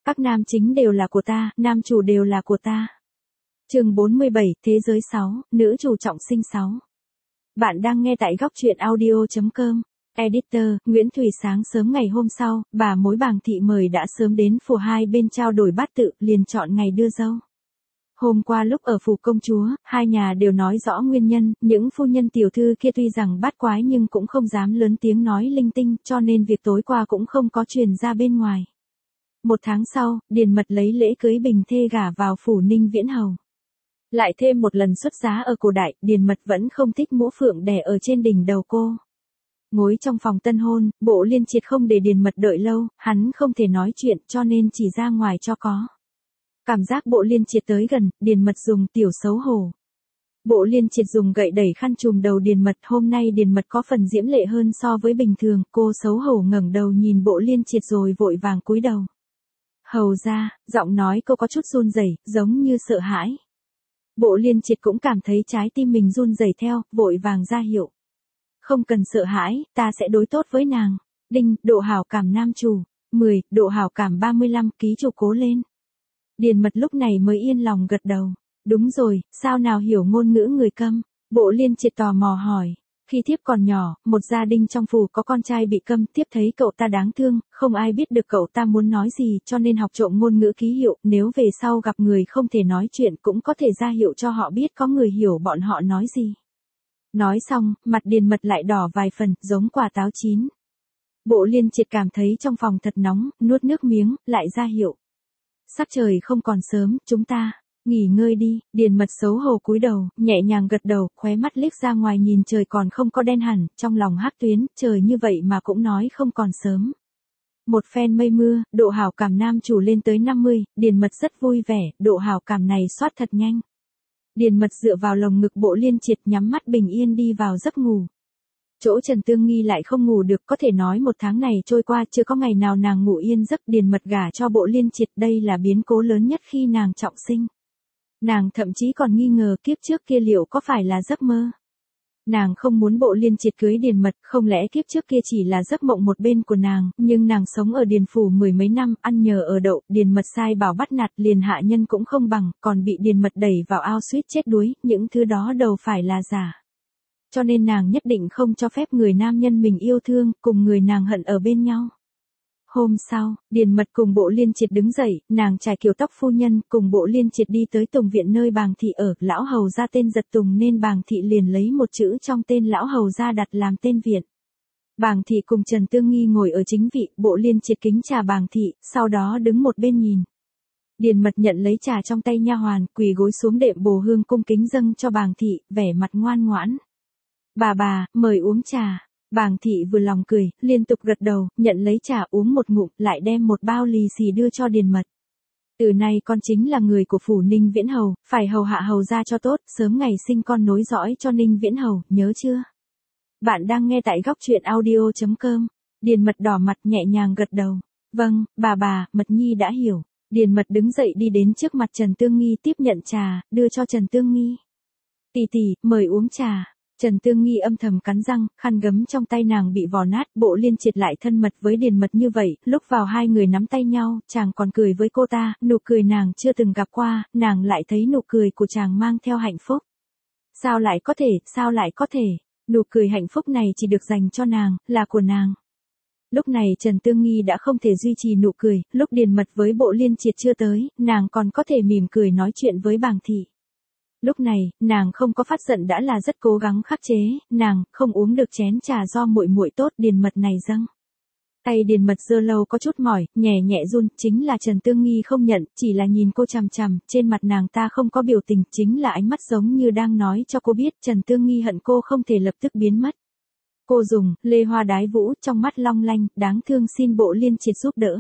Các nam chính đều là của ta, nam chủ đều là của ta. Chương 47, Thế giới 6, nữ chủ trọng sinh 6. Bạn đang nghe tại góc truyện audio.com. Editor, Nguyễn Thùy. Sáng sớm ngày hôm sau, bà mối Bàng Thị mời đã sớm đến phủ hai bên trao đổi bát tự, liền chọn ngày đưa dâu. Hôm qua lúc ở phủ công chúa, hai nhà đều nói rõ nguyên nhân, những phu nhân tiểu thư kia tuy rằng bát quái nhưng cũng không dám lớn tiếng nói linh tinh, cho nên việc tối qua cũng không có truyền ra bên ngoài. Một tháng sau, Điền Mật lấy lễ cưới bình thê gả vào phủ Ninh Viễn Hầu. Lại thêm một lần xuất giá ở cổ đại, Điền Mật vẫn không thích mũ phượng đè ở trên đỉnh đầu cô. Ngồi trong phòng tân hôn, Bộ Liên Triệt không để Điền Mật đợi lâu, hắn không thể nói chuyện cho nên chỉ ra ngoài cho có. Cảm giác Bộ Liên Triệt tới gần, Điền Mật dùng tiểu xấu hổ. Bộ Liên Triệt dùng gậy đẩy khăn trùm đầu Điền Mật, hôm nay Điền Mật có phần diễm lệ hơn so với bình thường, cô xấu hổ ngẩng đầu nhìn Bộ Liên Triệt rồi vội vàng cúi đầu. Hầu ra, giọng nói cô có chút run rẩy, giống như sợ hãi. Bộ Liên Triệt cũng cảm thấy trái tim mình run rẩy theo, vội vàng ra hiệu. Không cần sợ hãi, ta sẽ đối tốt với nàng. Đinh, độ hảo cảm nam chủ. 10, độ hảo cảm 35, ký chủ cố lên. Điền Mật lúc này mới yên lòng gật đầu. Đúng rồi, sao nào hiểu ngôn ngữ người câm? Bộ Liên Triệt tò mò hỏi. Khi thiếp còn nhỏ, một gia đình trong phủ có con trai bị câm, thiếp thấy cậu ta đáng thương, không ai biết được cậu ta muốn nói gì cho nên học trộm ngôn ngữ ký hiệu, nếu về sau gặp người không thể nói chuyện cũng có thể ra hiệu cho họ biết có người hiểu bọn họ nói gì. Nói xong, mặt Điền Mật lại đỏ vài phần, giống quả táo chín. Bộ Liên Triệt cảm thấy trong phòng thật nóng, nuốt nước miếng, lại ra hiệu. Sắc trời không còn sớm, chúng ta nghỉ ngơi đi. Điền Mật xấu hổ cúi đầu, nhẹ nhàng gật đầu, khóe mắt liếc ra ngoài nhìn trời còn không có đen hẳn, trong lòng hắc tuyến, trời như vậy mà cũng nói không còn sớm. Một phen mây mưa, độ hảo cảm nam chủ lên tới 50, Điền Mật rất vui vẻ, độ hảo cảm này xoát thật nhanh. Điền Mật dựa vào lồng ngực Bộ Liên Triệt, nhắm mắt bình yên đi vào giấc ngủ. Chỗ Trần Tương Nghi lại không ngủ được, có thể nói một tháng này trôi qua chưa có ngày nào nàng ngủ yên giấc. Điền Mật gả cho Bộ Liên Triệt, đây là biến cố lớn nhất khi nàng trọng sinh. Nàng thậm chí còn nghi ngờ kiếp trước kia liệu có phải là giấc mơ. Nàng không muốn Bộ Liên Triệt cưới Điền Mật, không lẽ kiếp trước kia chỉ là giấc mộng một bên của nàng, nhưng nàng sống ở Điền phủ mười mấy năm, ăn nhờ ở đậu, Điền Mật sai bảo bắt nạt liền hạ nhân cũng không bằng, còn bị Điền Mật đẩy vào ao suýt chết đuối, những thứ đó đâu phải là giả. Cho nên nàng nhất định không cho phép người nam nhân mình yêu thương, cùng người nàng hận ở bên nhau. Hôm sau, Điền Mật cùng Bộ Liên Triệt đứng dậy, nàng trải kiểu tóc phu nhân, cùng Bộ Liên Triệt đi tới Tùng viện nơi Bàng Thị ở, lão hầu gia tên Giật Tùng nên Bàng Thị liền lấy một chữ trong tên lão hầu gia đặt làm tên viện. Bàng Thị cùng Trần Tương Nghi ngồi ở chính vị, Bộ Liên Triệt kính trà Bàng Thị, sau đó đứng một bên nhìn. Điền Mật nhận lấy trà trong tay nha hoàn, quỳ gối xuống đệm bồ hương cung kính dâng cho Bàng Thị, vẻ mặt ngoan ngoãn. Bà, mời uống trà. Bàng Thị vừa lòng cười, liên tục gật đầu, nhận lấy trà uống một ngụm, lại đem một bao lì xì đưa cho Điền Mật. Từ nay con chính là người của phủ Ninh Viễn Hầu, phải hầu hạ hầu gia cho tốt, sớm ngày sinh con nối dõi cho Ninh Viễn Hầu, nhớ chưa? Bạn đang nghe tại góc truyện audio.com. Điền Mật đỏ mặt nhẹ nhàng gật đầu. Vâng, bà, Mật Nhi đã hiểu. Điền Mật đứng dậy đi đến trước mặt Trần Tương Nghi tiếp nhận trà, đưa cho Trần Tương Nghi. Tỷ, mời uống trà. Trần Tương Nghi âm thầm cắn răng, khăn gấm trong tay nàng bị vò nát, Bộ Liên Triệt lại thân mật với Điền Mật như vậy, lúc vào hai người nắm tay nhau, chàng còn cười với cô ta, nụ cười nàng chưa từng gặp qua, nàng lại thấy nụ cười của chàng mang theo hạnh phúc. Sao lại có thể, nụ cười hạnh phúc này chỉ được dành cho nàng, là của nàng. Lúc này Trần Tương Nghi đã không thể duy trì nụ cười, lúc Điền Mật với Bộ Liên Triệt chưa tới, nàng còn có thể mỉm cười nói chuyện với Bàng Thị. Lúc này, nàng không có phát giận đã là rất cố gắng khắc chế, nàng không uống được chén trà do muội tốt Điền Mật này dâng. Tay Điền Mật giơ lâu có chút mỏi, nhẹ run, chính là Trần Tương Nghi không nhận, chỉ là nhìn cô chằm chằm, trên mặt nàng ta không có biểu tình, chính là ánh mắt giống như đang nói cho cô biết Trần Tương Nghi hận cô không thể lập tức biến mất. Cô dùng lê hoa đái vũ, trong mắt long lanh, đáng thương xin Bộ Liên Triệt giúp đỡ.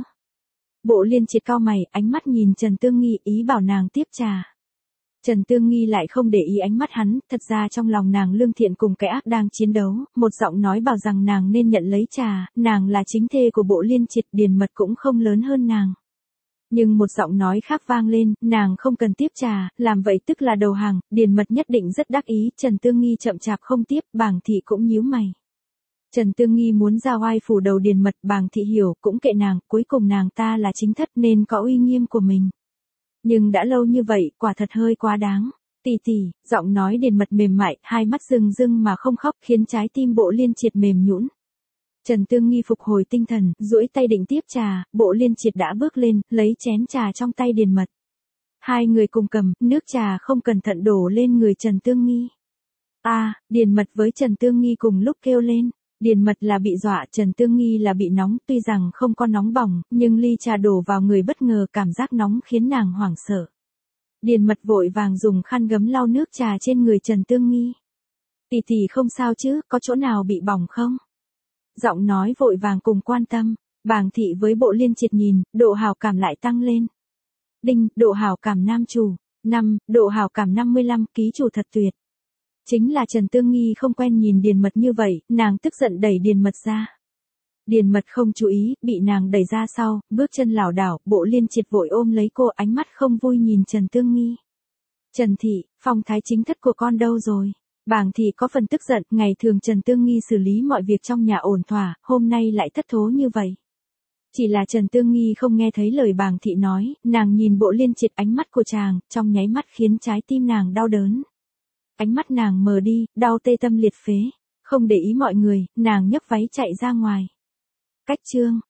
Bộ Liên Triệt cau mày, ánh mắt nhìn Trần Tương Nghi, ý bảo nàng tiếp trà. Trần Tương Nghi lại không để ý ánh mắt hắn, thật ra trong lòng nàng lương thiện cùng cái ác đang chiến đấu, một giọng nói bảo rằng nàng nên nhận lấy trà, nàng là chính thê của Bộ Liên Triệt, Điền Mật cũng không lớn hơn nàng. Nhưng một giọng nói khác vang lên, nàng không cần tiếp trà, làm vậy tức là đầu hàng, Điền Mật nhất định rất đắc ý, Trần Tương Nghi chậm chạp không tiếp, Bàng Thị cũng nhíu mày. Trần Tương Nghi muốn ra oai phủ đầu Điền Mật, Bàng Thị hiểu, cũng kệ nàng, cuối cùng nàng ta là chính thất nên có uy nghiêm của mình. Nhưng đã lâu như vậy, quả thật hơi quá đáng. Tỷ tỷ, giọng nói Điền Mật mềm mại, hai mắt rưng rưng mà không khóc, khiến trái tim Bộ Liên Triệt mềm nhũn. Trần Tương Nghi phục hồi tinh thần, duỗi tay định tiếp trà, Bộ Liên Triệt đã bước lên, lấy chén trà trong tay Điền Mật. Hai người cùng cầm, nước trà không cẩn thận đổ lên người Trần Tương Nghi. Điền Mật với Trần Tương Nghi cùng lúc kêu lên. Điền Mật là bị dọa, Trần Tương Nghi là bị nóng, tuy rằng không có nóng bỏng, nhưng ly trà đổ vào người bất ngờ, cảm giác nóng khiến nàng hoảng sợ. Điền Mật vội vàng dùng khăn gấm lau nước trà trên người Trần Tương Nghi. Tỷ tỷ không sao chứ, có chỗ nào bị bỏng không? Giọng nói vội vàng cùng quan tâm, Bàng Thị với Bộ Liên Triệt nhìn, độ hào cảm lại tăng lên. Đinh, độ hào cảm nam chủ, 5, độ hào cảm 55, ký chủ thật tuyệt. Chính là Trần Tương Nghi không quen nhìn Điền Mật như vậy, nàng tức giận đẩy Điền Mật ra. Điền Mật không chú ý, bị nàng đẩy ra sau, bước chân lảo đảo, Bộ Liên Triệt vội ôm lấy cô, ánh mắt không vui nhìn Trần Tương Nghi. Trần Thị, phong thái chính thất của con đâu rồi? Bàng Thị có phần tức giận, ngày thường Trần Tương Nghi xử lý mọi việc trong nhà ổn thỏa, hôm nay lại thất thố như vậy. Chỉ là Trần Tương Nghi không nghe thấy lời Bàng Thị nói, nàng nhìn Bộ Liên Triệt, ánh mắt của chàng, trong nháy mắt khiến trái tim nàng đau đớn. Ánh mắt nàng mờ đi, đau tê tâm liệt phế, không để ý mọi người, nàng nhấc váy chạy ra ngoài. Cách chương